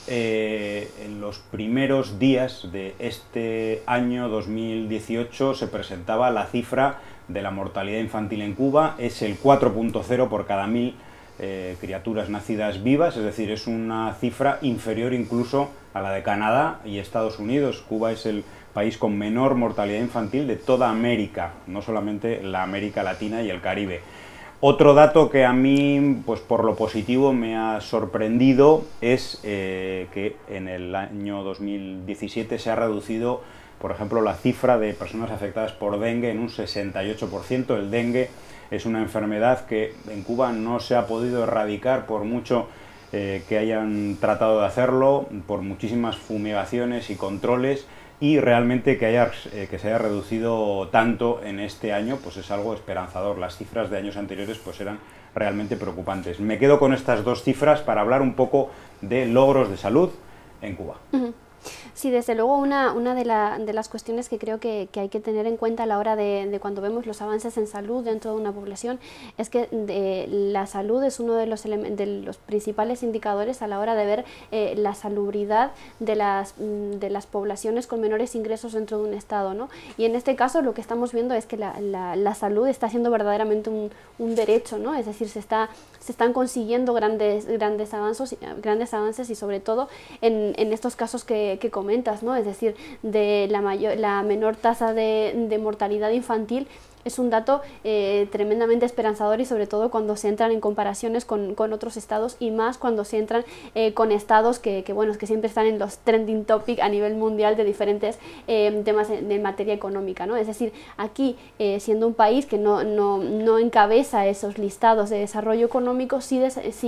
en los primeros días de este año 2018 se presentaba la cifra de la mortalidad infantil en Cuba, es el 4.0 por cada 1000 criaturas nacidas vivas, es decir, es una cifra inferior incluso a la de Canadá y Estados Unidos. Cuba es el país con menor mortalidad infantil de toda América, no solamente la América Latina y el Caribe. Otro dato que a mí, pues por lo positivo, me ha sorprendido es que en el año 2017 se ha reducido, por ejemplo, la cifra de personas afectadas por dengue en un 68%. El dengue es una enfermedad que en Cuba no se ha podido erradicar por mucho que hayan tratado de hacerlo, por muchísimas fumigaciones y controles, y realmente que se haya reducido tanto en este año, pues es algo esperanzador. Las cifras de años anteriores pues eran realmente preocupantes. Me quedo con estas dos cifras para hablar un poco de logros de salud en Cuba. Sí, desde luego una de las cuestiones que creo que hay que tener en cuenta a la hora de cuando vemos los avances en salud dentro de una población es que la salud es uno de los principales indicadores a la hora de ver la salubridad de las poblaciones con menores ingresos dentro de un estado, ¿no? Y en este caso lo que estamos viendo es que la salud está siendo verdaderamente un derecho, ¿no? Es decir, se están consiguiendo grandes avances y sobre todo en estos casos que comentas, ¿no? Es decir, de la menor tasa de mortalidad infantil es un dato tremendamente esperanzador, y sobre todo cuando se entran en comparaciones con otros estados, y más cuando se entran con estados que siempre están en los trending topic a nivel mundial de diferentes temas de materia económica, ¿no? Es decir, aquí siendo un país que no encabeza esos listados de desarrollo económico, sí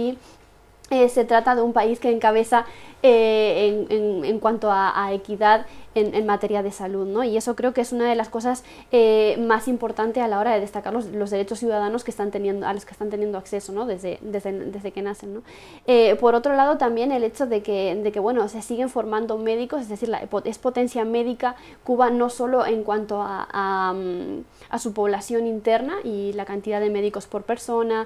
se trata de un país que encabeza en cuanto a equidad en materia de salud, ¿no? Y eso creo que es una de las cosas más importantes a la hora de destacar los derechos ciudadanos a los que están teniendo acceso, ¿no? desde que nacen, ¿no? Por otro lado, también el hecho de que se siguen formando médicos, es decir, es potencia médica Cuba, no solo en cuanto a su población interna y la cantidad de médicos por persona,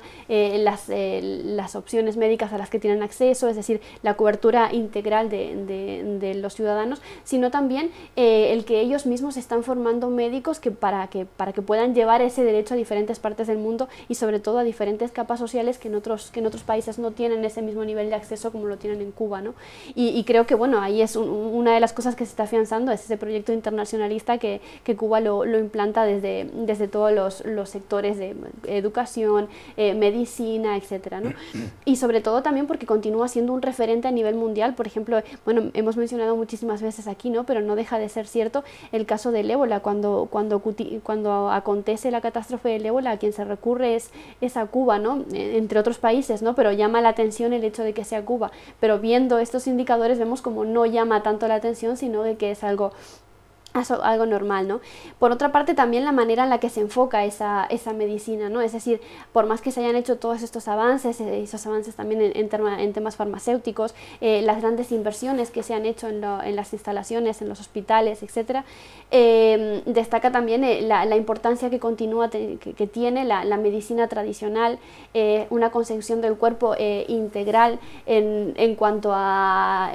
las opciones médicas a las que tienen acceso, es decir, la cobertura integral de los ciudadanos, sino también el que ellos mismos están formando médicos para que puedan llevar ese derecho a diferentes partes del mundo, y sobre todo a diferentes capas sociales que en otros países no tienen ese mismo nivel de acceso como lo tienen en Cuba, ¿no? Y creo que ahí es una de las cosas que se está afianzando, es ese proyecto internacionalista que Cuba lo implanta desde todos los sectores de educación, medicina, etcétera, ¿no? Y sobre todo también porque continúa siendo un referente a nivel mundial. Por ejemplo, hemos mencionado muchísimas veces aquí, ¿no? Pero no deja de ser cierto el caso del ébola. Cuando acontece la catástrofe del ébola, a quien se recurre es a Cuba, ¿no? Entre otros países, ¿no? Pero llama la atención el hecho de que sea Cuba. Pero viendo estos indicadores vemos como no llama tanto la atención, sino de que es algo normal, ¿no? Por otra parte, también la manera en la que se enfoca esa medicina, ¿no? Es decir, por más que se hayan hecho todos estos avances, esos avances también en temas farmacéuticos, las grandes inversiones que se han hecho en las instalaciones, en los hospitales, etcétera, destaca también la importancia que continúa que tiene la medicina tradicional, una concepción del cuerpo integral en cuanto a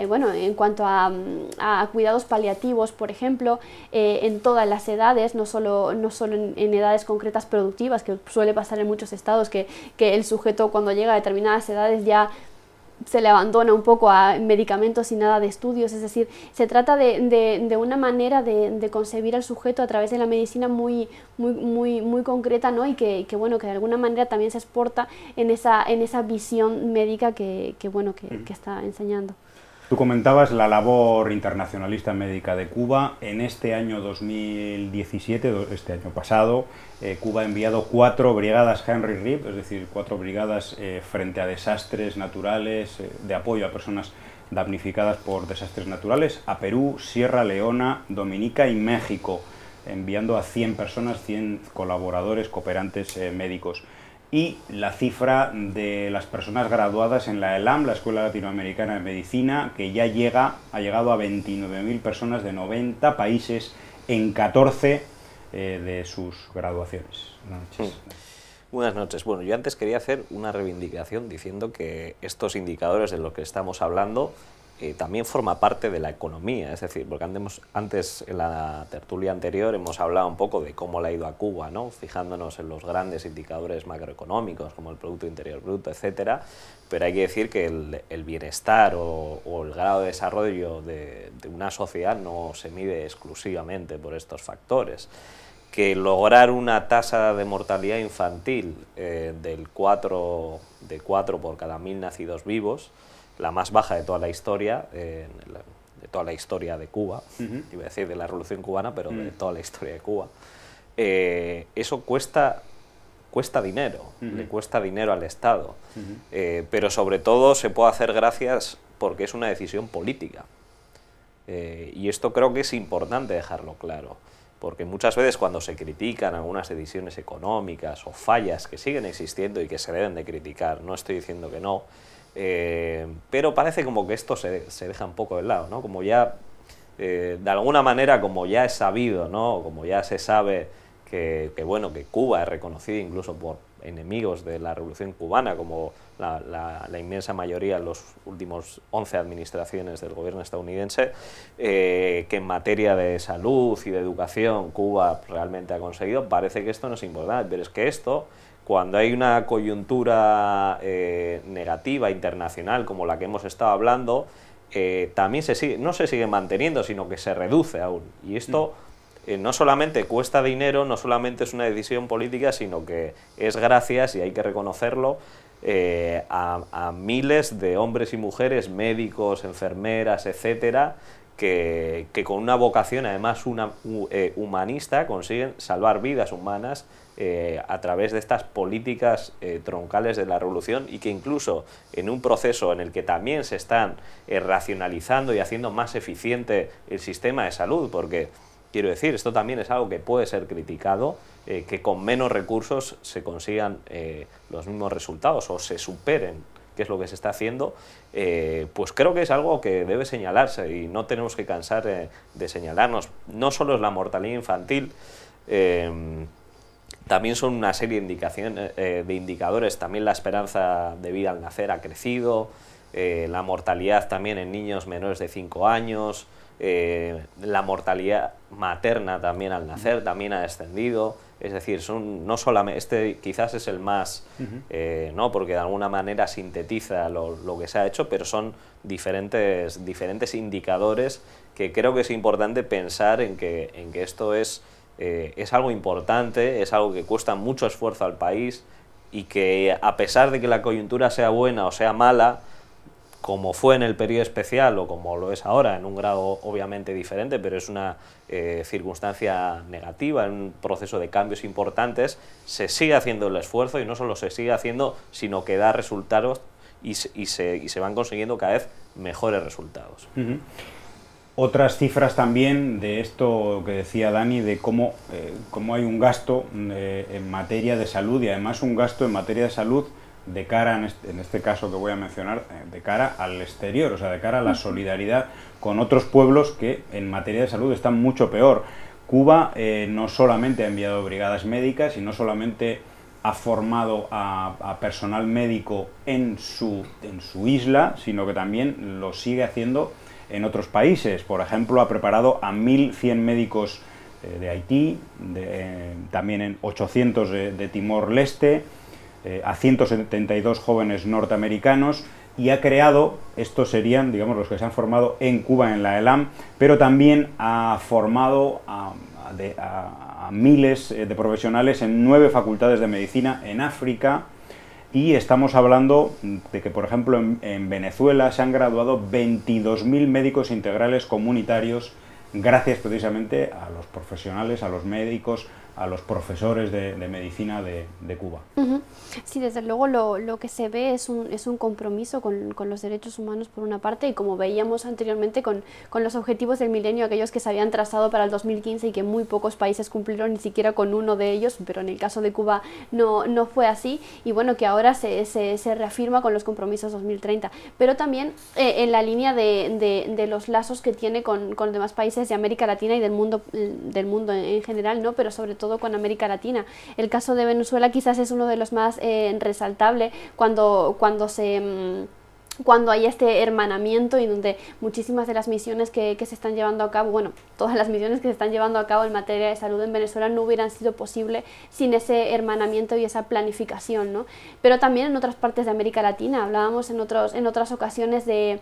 cuidados paliativos, por ejemplo, en todas las edades, no solo en edades concretas productivas, que suele pasar en muchos estados, que el sujeto cuando llega a determinadas edades ya se le abandona un poco a medicamentos y nada de estudios. Es decir, se trata de una manera de concebir al sujeto a través de la medicina muy concreta, ¿no? Y que de alguna manera también se exporta en esa visión médica que está enseñando. Tú comentabas la labor internacionalista médica de Cuba. En este año 2017, este año pasado, Cuba ha enviado 4 brigadas Henry Reed, es decir, 4 brigadas frente a desastres naturales, de apoyo a personas damnificadas por desastres naturales, a Perú, Sierra Leona, Dominica y México, enviando a 100 personas, 100 colaboradores, cooperantes médicos. Y la cifra de las personas graduadas en la ELAM, la Escuela Latinoamericana de Medicina, que ya ha llegado a 29.000 personas de 90 países en 14 de sus graduaciones. Buenas noches. Buenas noches. Bueno, yo antes quería hacer una reivindicación diciendo que estos indicadores de los que estamos hablando también forma parte de la economía, es decir, porque antes en la tertulia anterior hemos hablado un poco de cómo le ha ido a Cuba, ¿no? Fijándonos en los grandes indicadores macroeconómicos como el Producto Interior Bruto, etcétera, pero hay que decir que el bienestar o el grado de desarrollo de una sociedad no se mide exclusivamente por estos factores. Que lograr una tasa de mortalidad infantil de 4 por cada 1000 nacidos vivos, la más baja de toda la historia, de Cuba, iba a decir de la Revolución Cubana, pero de toda la historia de Cuba, eso cuesta dinero, le cuesta dinero al Estado, pero sobre todo se puede hacer gracias porque es una decisión política. Y esto creo que es importante dejarlo claro, porque muchas veces cuando se critican algunas decisiones económicas o fallas que siguen existiendo y que se deben de criticar, no estoy diciendo que no, pero parece como que esto se deja un poco de lado, ¿no? Como ya, de alguna manera, como ya es sabido, ¿no? Como ya se sabe que Cuba es reconocida incluso por enemigos de la Revolución Cubana, como la inmensa mayoría en los últimos 11 administraciones del gobierno estadounidense, que en materia de salud y de educación Cuba realmente ha conseguido, parece que esto no es importante, pero es que esto, cuando hay una coyuntura negativa internacional como la que hemos estado hablando, también no se sigue manteniendo, sino que se reduce aún. Y esto no solamente cuesta dinero, no solamente es una decisión política, sino que es gracias, y hay que reconocerlo, a miles de hombres y mujeres, médicos, enfermeras, etcétera, que con una vocación además humanista consiguen salvar vidas humanas a través de estas políticas troncales de la revolución, y que incluso en un proceso en el que también se están racionalizando y haciendo más eficiente el sistema de salud, porque quiero decir, esto también es algo que puede ser criticado, que con menos recursos se consigan los mismos resultados o se superen, que es lo que se está haciendo, pues creo que es algo que debe señalarse y no tenemos que cansar de señalarnos. No solo es la mortalidad infantil, también son una serie de indicadores. También la esperanza de vida al nacer ha crecido, la mortalidad también en niños menores de 5 años, la mortalidad materna también al nacer también ha descendido. Es decir, no solamente, este quizás es el más, ¿no? Porque de alguna manera sintetiza lo que se ha hecho, pero son diferentes indicadores que creo que es importante pensar en que esto es algo importante, es algo que cuesta mucho esfuerzo al país, y que a pesar de que la coyuntura sea buena o sea mala, como fue en el periodo especial o como lo es ahora, en un grado obviamente diferente, pero es una circunstancia negativa, en un proceso de cambios importantes, se sigue haciendo el esfuerzo, y no solo se sigue haciendo, sino que da resultados y se van consiguiendo cada vez mejores resultados. Otras cifras también de esto que decía Dani, de cómo hay un gasto en materia de salud, y además un gasto en materia de salud de cara, en este caso que voy a mencionar, de cara al exterior, o sea, de cara a la solidaridad con otros pueblos que en materia de salud están mucho peor. Cuba no solamente ha enviado brigadas médicas y no solamente ha formado a personal médico en su isla, sino que también lo sigue haciendo en otros países. Por ejemplo, ha preparado a 1.100 médicos de Haití, también en 800 de Timor-Leste, a 172 jóvenes norteamericanos, y ha creado, estos serían, digamos, los que se han formado en Cuba en la ELAM, pero también ha formado a miles de profesionales en 9 facultades de medicina en África, y estamos hablando de que, por ejemplo, en Venezuela se han graduado 22.000 médicos integrales comunitarios gracias precisamente a los profesionales, a los médicos, a los profesores de medicina de Cuba. Sí, desde luego lo que se ve es un compromiso con los derechos humanos por una parte, y como veíamos anteriormente con los objetivos del milenio, aquellos que se habían trazado para el 2015 y que muy pocos países cumplieron, ni siquiera con uno de ellos, pero en el caso de Cuba no fue así, y bueno, que ahora se reafirma con los compromisos 2030, pero también en la línea de los lazos que tiene con demás países de América Latina y del mundo en general, ¿no? Pero sobre todo con América Latina. El caso de Venezuela quizás es uno de los más resaltable cuando hay este hermanamiento, y donde muchísimas de las misiones que se están llevando a cabo, bueno, todas las misiones que se están llevando a cabo en materia de salud en Venezuela no hubieran sido posible sin ese hermanamiento y esa planificación, ¿no? Pero también en otras partes de América Latina, hablábamos en otras ocasiones de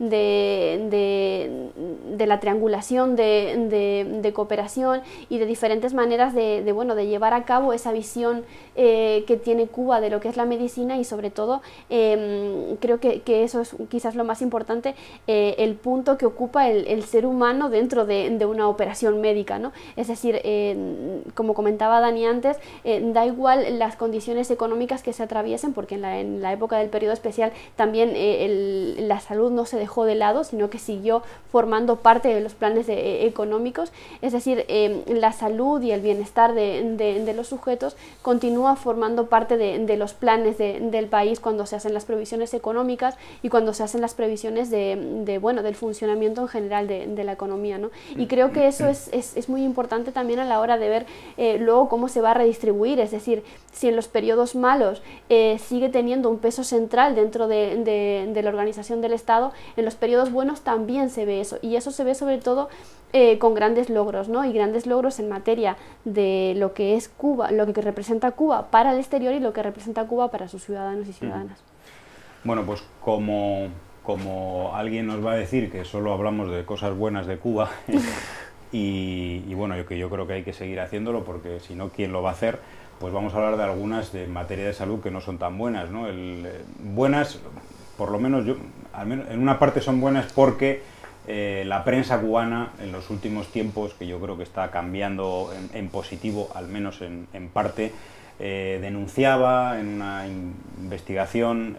la triangulación de cooperación y de diferentes maneras de llevar a cabo esa visión que tiene Cuba de lo que es la medicina, y sobre todo creo que eso es quizás lo más importante, el punto que ocupa el ser humano dentro de una operación médica, ¿no? Es decir, como comentaba Dani antes, da igual las condiciones económicas que se atraviesen, porque en la época del periodo especial también la salud no se dejó de lado, sino que siguió formando parte de los planes económicos. Es decir, la salud y el bienestar de los sujetos continúa formando parte de los planes del país cuando se hacen las previsiones económicas y cuando se hacen las previsiones del funcionamiento en general de la economía, ¿no? Y creo que eso es muy importante también a la hora de ver luego cómo se va a redistribuir. Es decir, si en los periodos malos sigue teniendo un peso central dentro de la organización del Estado, en los periodos buenos también se ve eso, y eso se ve sobre todo con grandes logros, ¿no? Y grandes logros en materia de lo que es Cuba, lo que representa Cuba para el exterior y lo que representa Cuba para sus ciudadanos y ciudadanas. Bueno, pues como alguien nos va a decir que solo hablamos de cosas buenas de Cuba, y bueno, yo creo que hay que seguir haciéndolo, porque si no, ¿quién lo va a hacer? Pues vamos a hablar de algunas de materia de salud que no son tan buenas, ¿no? Buenas, por lo menos al menos en una parte son buenas porque la prensa cubana en los últimos tiempos, que yo creo que está cambiando en positivo, al menos en parte, denunciaba en una investigación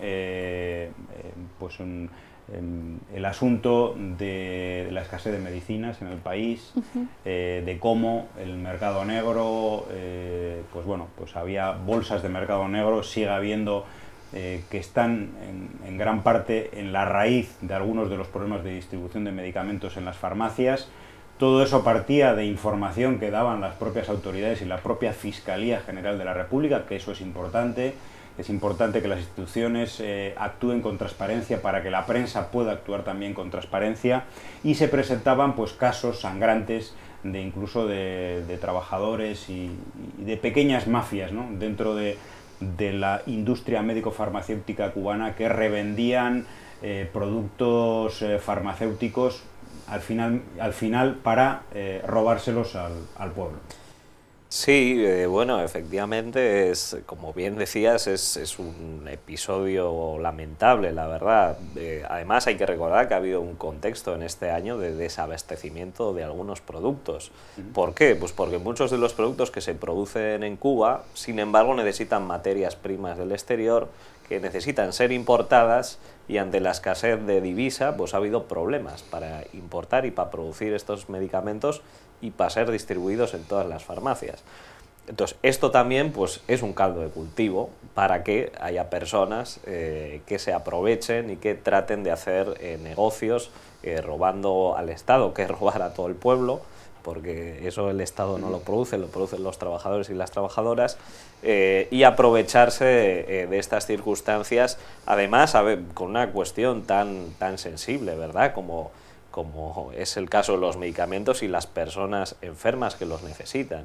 pues el asunto de la escasez de medicinas en el país, de cómo el mercado negro, pues bueno, pues había bolsas de mercado negro, sigue habiendo, que están en gran parte en la raíz de algunos de los problemas de distribución de medicamentos en las farmacias. Todo eso partía de información que daban las propias autoridades y la propia Fiscalía General de la República, que eso es importante. Es importante que las instituciones actúen con transparencia para que la prensa pueda actuar también con transparencia, y se presentaban pues casos sangrantes de incluso de trabajadores y de pequeñas mafias, ¿no?, dentro de la industria médico-farmacéutica cubana, que revendían productos farmacéuticos al final para robárselos al pueblo. Sí, bueno, efectivamente, como bien decías, es un episodio lamentable, la verdad. Además, hay que recordar que ha habido un contexto en este año de desabastecimiento de algunos productos. ¿Por qué? Pues porque muchos de los productos que se producen en Cuba, sin embargo, necesitan materias primas del exterior, que necesitan ser importadas, y ante la escasez de divisa, pues ha habido problemas para importar y para producir estos medicamentos y para ser distribuidos en todas las farmacias. Entonces, esto también pues, es un caldo de cultivo para que haya personas que se aprovechen y que traten de hacer negocios robando al Estado, que es robar a todo el pueblo, porque eso el Estado no lo producen los trabajadores y las trabajadoras, y aprovecharse de estas circunstancias, además con una cuestión tan sensible, ¿verdad?, como es el caso de los medicamentos y las personas enfermas que los necesitan.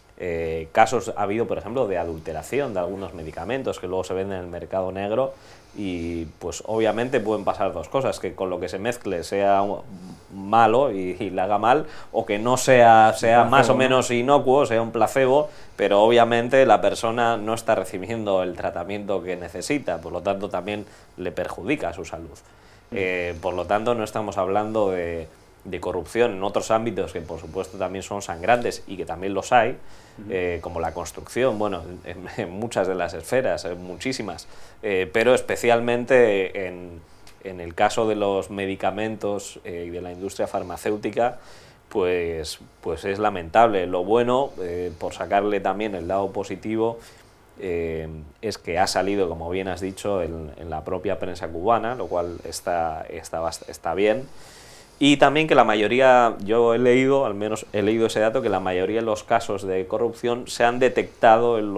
Casos ha habido, por ejemplo, de adulteración de algunos medicamentos que luego se venden en el mercado negro, y pues obviamente pueden pasar dos cosas: que con lo que se mezcle sea malo y le haga mal, o que no sea más o menos inocuo, sea un placebo, pero obviamente la persona no está recibiendo el tratamiento que necesita, por lo tanto también le perjudica a su salud. Por lo tanto, no estamos hablando de corrupción en otros ámbitos que por supuesto también son sangrantes y que también los hay, como la construcción, bueno, en muchas de las esferas, muchísimas, pero especialmente en el caso de los medicamentos y de la industria farmacéutica, pues es lamentable. Lo bueno, por sacarle también el lado positivo, es que ha salido, como bien has dicho, en la propia prensa cubana, lo cual está bien. Y también que la mayoría, yo he leído, al menos he leído ese dato, que la mayoría de los casos de corrupción se han detectado en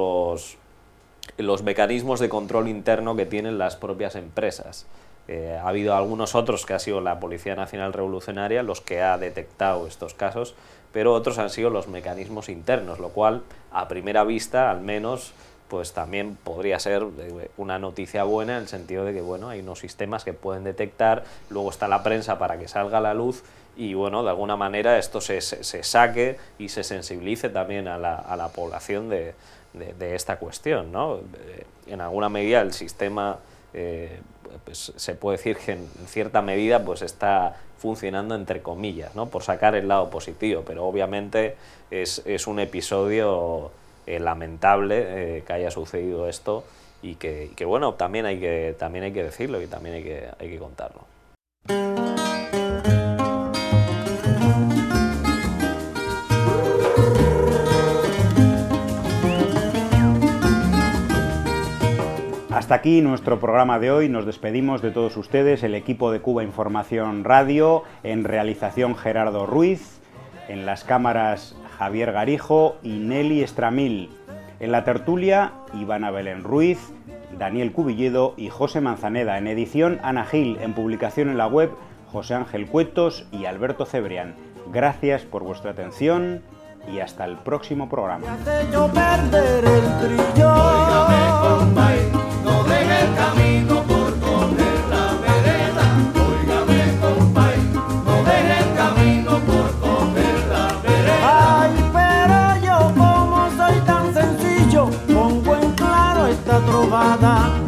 los mecanismos de control interno que tienen las propias empresas. Ha habido algunos otros que ha sido la Policía Nacional Revolucionaria los que ha detectado estos casos, pero otros han sido los mecanismos internos, lo cual, a primera vista, al menos, pues también podría ser una noticia buena, en el sentido de que, bueno, hay unos sistemas que pueden detectar, luego está la prensa para que salga a la luz, y bueno, de alguna manera esto se saque y se sensibilice también a la población de esta cuestión, ¿no? En alguna medida el sistema, pues se puede decir que en cierta medida pues está funcionando entre comillas, ¿no?, por sacar el lado positivo, pero obviamente es un episodio lamentable que haya sucedido esto, y que bueno, también hay que decirlo y también hay que contarlo. Hasta aquí nuestro programa de hoy. Nos despedimos de todos ustedes, el equipo de Cuba Información Radio, en realización Gerardo Ruiz, en las cámaras Javier Garijo y Nelly Estramil, en la tertulia Ivana Belén Ruiz, Daniel Cubilledo y José Manzaneda, en edición Ana Gil, en publicación en la web José Ángel Cuetos y Alberto Cebrián. Gracias por vuestra atención y hasta el próximo programa. No deje el camino por coger la vereda. Óigame, compay, no deje el camino por coger la vereda. Nevada.